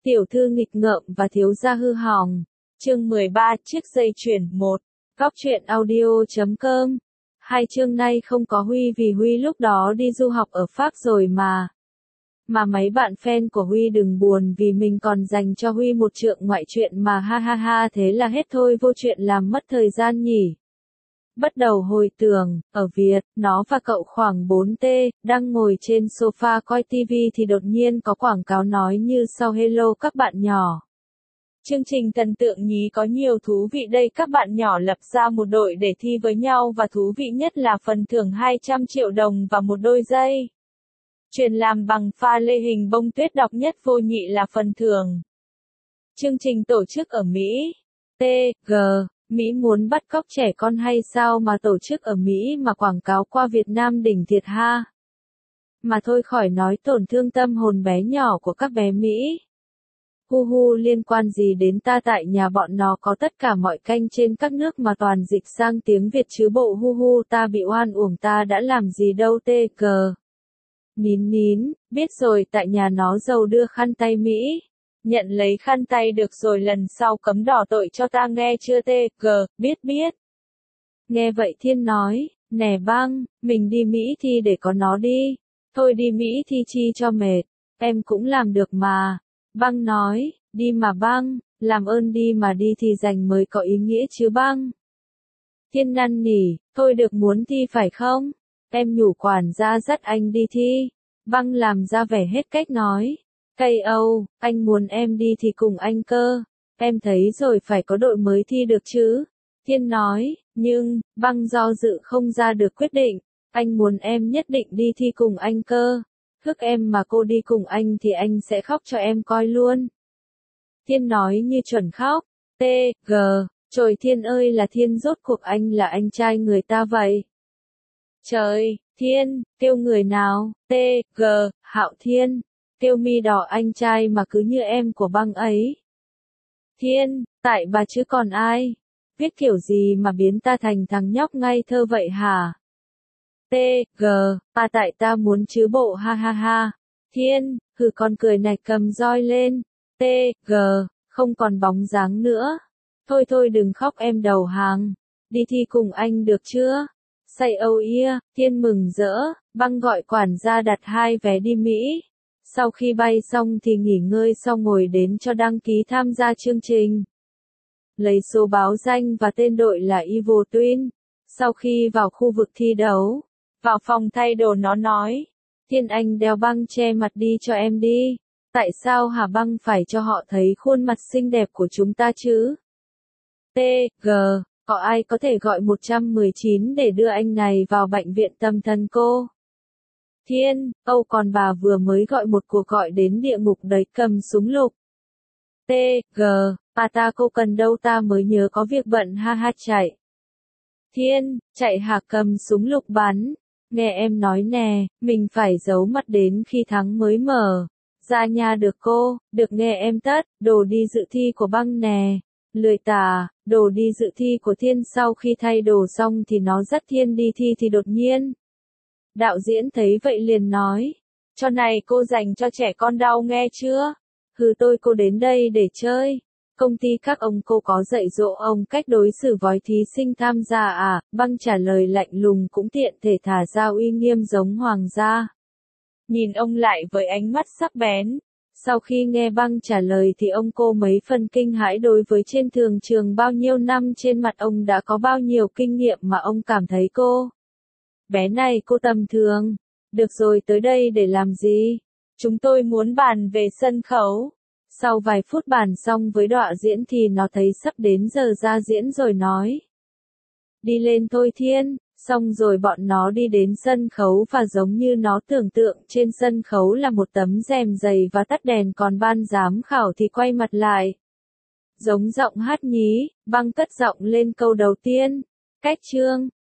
Tiểu thư nghịch ngợm và thiếu gia hư hỏng. Chương 13, chiếc dây chuyền 1. Góc truyện audio.com. Hai chương nay không có Huy vì Huy lúc đó đi du học ở Pháp rồi mà. Mà mấy bạn fan của Huy đừng buồn vì mình còn dành cho Huy một trượng ngoại truyện mà ha ha ha, thế là hết thôi, vô chuyện làm mất thời gian nhỉ. Bắt đầu hồi tưởng, ở Việt, nó và cậu khoảng 4T, đang ngồi trên sofa coi TV thì đột nhiên có quảng cáo nói như sau: hello các bạn nhỏ. Chương trình thần tượng nhí có nhiều thú vị đây, các bạn nhỏ lập ra một đội để thi với nhau và thú vị nhất là phần thưởng 200 triệu đồng và một đôi dây chuyền làm bằng pha lê hình bông tuyết, độc nhất vô nhị là phần thưởng. Chương trình tổ chức ở Mỹ. T.G. Mỹ muốn bắt cóc trẻ con hay sao mà tổ chức ở Mỹ mà quảng cáo qua Việt Nam, đỉnh thiệt ha. Mà thôi khỏi nói, tổn thương tâm hồn bé nhỏ của các bé Mỹ. Hu hu, liên quan gì đến ta, tại nhà bọn nó có tất cả mọi kênh trên các nước mà toàn dịch sang tiếng Việt chứ bộ. Hu hu, ta bị oan uổng, ta đã làm gì đâu. T.G. Nín nín, biết rồi, tại nhà nó giàu đưa khăn tay Mỹ. Nhận lấy khăn tay được rồi, lần sau cấm đỏ tội cho ta nghe chưa. T.G. Biết biết. Nghe vậy Thiên nói, nè Băng, mình đi Mỹ thì để có nó đi. Thôi đi Mỹ thì chi cho mệt, em cũng làm được mà. Băng nói, đi mà Băng, làm ơn đi mà, đi thì dành mới có ý nghĩa chứ Băng. Thiên năn nỉ, thôi được, muốn thi phải không? Em nhủ quản gia dắt anh đi thi. Băng làm ra vẻ hết cách nói. Cây Âu, anh muốn em đi thì cùng anh cơ. Em thấy rồi, phải có đội mới thi được chứ. Thiên nói, nhưng, Băng do dự không ra được quyết định. Anh muốn em nhất định đi thi cùng anh cơ. Thức em mà cô đi cùng anh thì anh sẽ khóc cho em coi luôn. Thiên nói như chuẩn khóc. T.G. Trời Thiên ơi là Thiên, rốt cuộc anh là anh trai người ta vậy. Trời, Thiên, kêu người nào? T.G. Hạo Thiên. Kêu mi đỏ anh trai mà cứ như em của Băng ấy. Thiên, tại bà chứ còn ai? Viết kiểu gì mà biến ta thành thằng nhóc ngây thơ vậy hả? T.G. Tại ta muốn chứ bộ, ha ha ha. Thiên, hừ, con cười này, cầm roi lên. T.G. Không còn bóng dáng nữa. Thôi thôi đừng khóc em đầu hàng. Đi thi cùng anh được chưa? Say âu ia, Thiên mừng rỡ. Băng gọi quản gia đặt 2 vé đi Mỹ. Sau khi bay xong thì nghỉ ngơi xong ngồi đến cho đăng ký tham gia chương trình. Lấy số báo danh và tên đội là Evil Twin. Sau khi vào khu vực thi đấu, vào phòng thay đồ nó nói, Thiên anh đeo băng che mặt đi cho em đi. Tại sao hả Băng, phải cho họ thấy khuôn mặt xinh đẹp của chúng ta chứ? T.G. Có ai có thể gọi 119 để đưa anh này vào bệnh viện tâm thần cô? Thiên, Âu, còn bà vừa mới gọi một cuộc gọi đến địa ngục đấy, cầm súng lục. T.G. Ta cô cần đâu, ta mới nhớ có việc bận, ha ha. Chạy. Thiên, chạy hả, cầm súng lục bắn. Nghe em nói nè, mình phải giấu mặt đến khi thắng mới mở ra nha, được cô, được nghe em tất. Đồ đi dự thi của Băng nè. Lười tà, đồ đi dự thi của Thiên. Sau khi thay đồ xong thì nó dắt Thiên đi thi thì đột nhiên đạo diễn thấy vậy liền nói, cho này cô dành cho trẻ con đau nghe chưa? Hừ, cô đến đây để chơi. Công ty các ông cô có dạy dỗ ông cách đối xử với thí sinh tham gia à? Băng trả lời lạnh lùng, cũng tiện thể thả ra uy nghiêm giống hoàng gia. Nhìn ông lại với ánh mắt sắc bén. Sau khi nghe Băng trả lời thì ông cô mấy phần kinh hãi, đối với trên thường trường bao nhiêu năm trên mặt ông đã có bao nhiêu kinh nghiệm mà ông cảm thấy cô bé này cô tầm thường. Được rồi, tới đây để làm gì? Chúng tôi muốn bàn về sân khấu. Sau vài phút bàn xong với đạo diễn thì nó thấy sắp đến giờ ra diễn rồi nói, đi lên thôi Thiên. Xong rồi bọn nó đi đến sân khấu và giống như nó tưởng tượng, trên sân khấu là một tấm rèm dày và tắt đèn, còn ban giám khảo thì quay mặt lại. Giống giọng hát nhí, Băng cất giọng lên câu đầu tiên. Cách chương,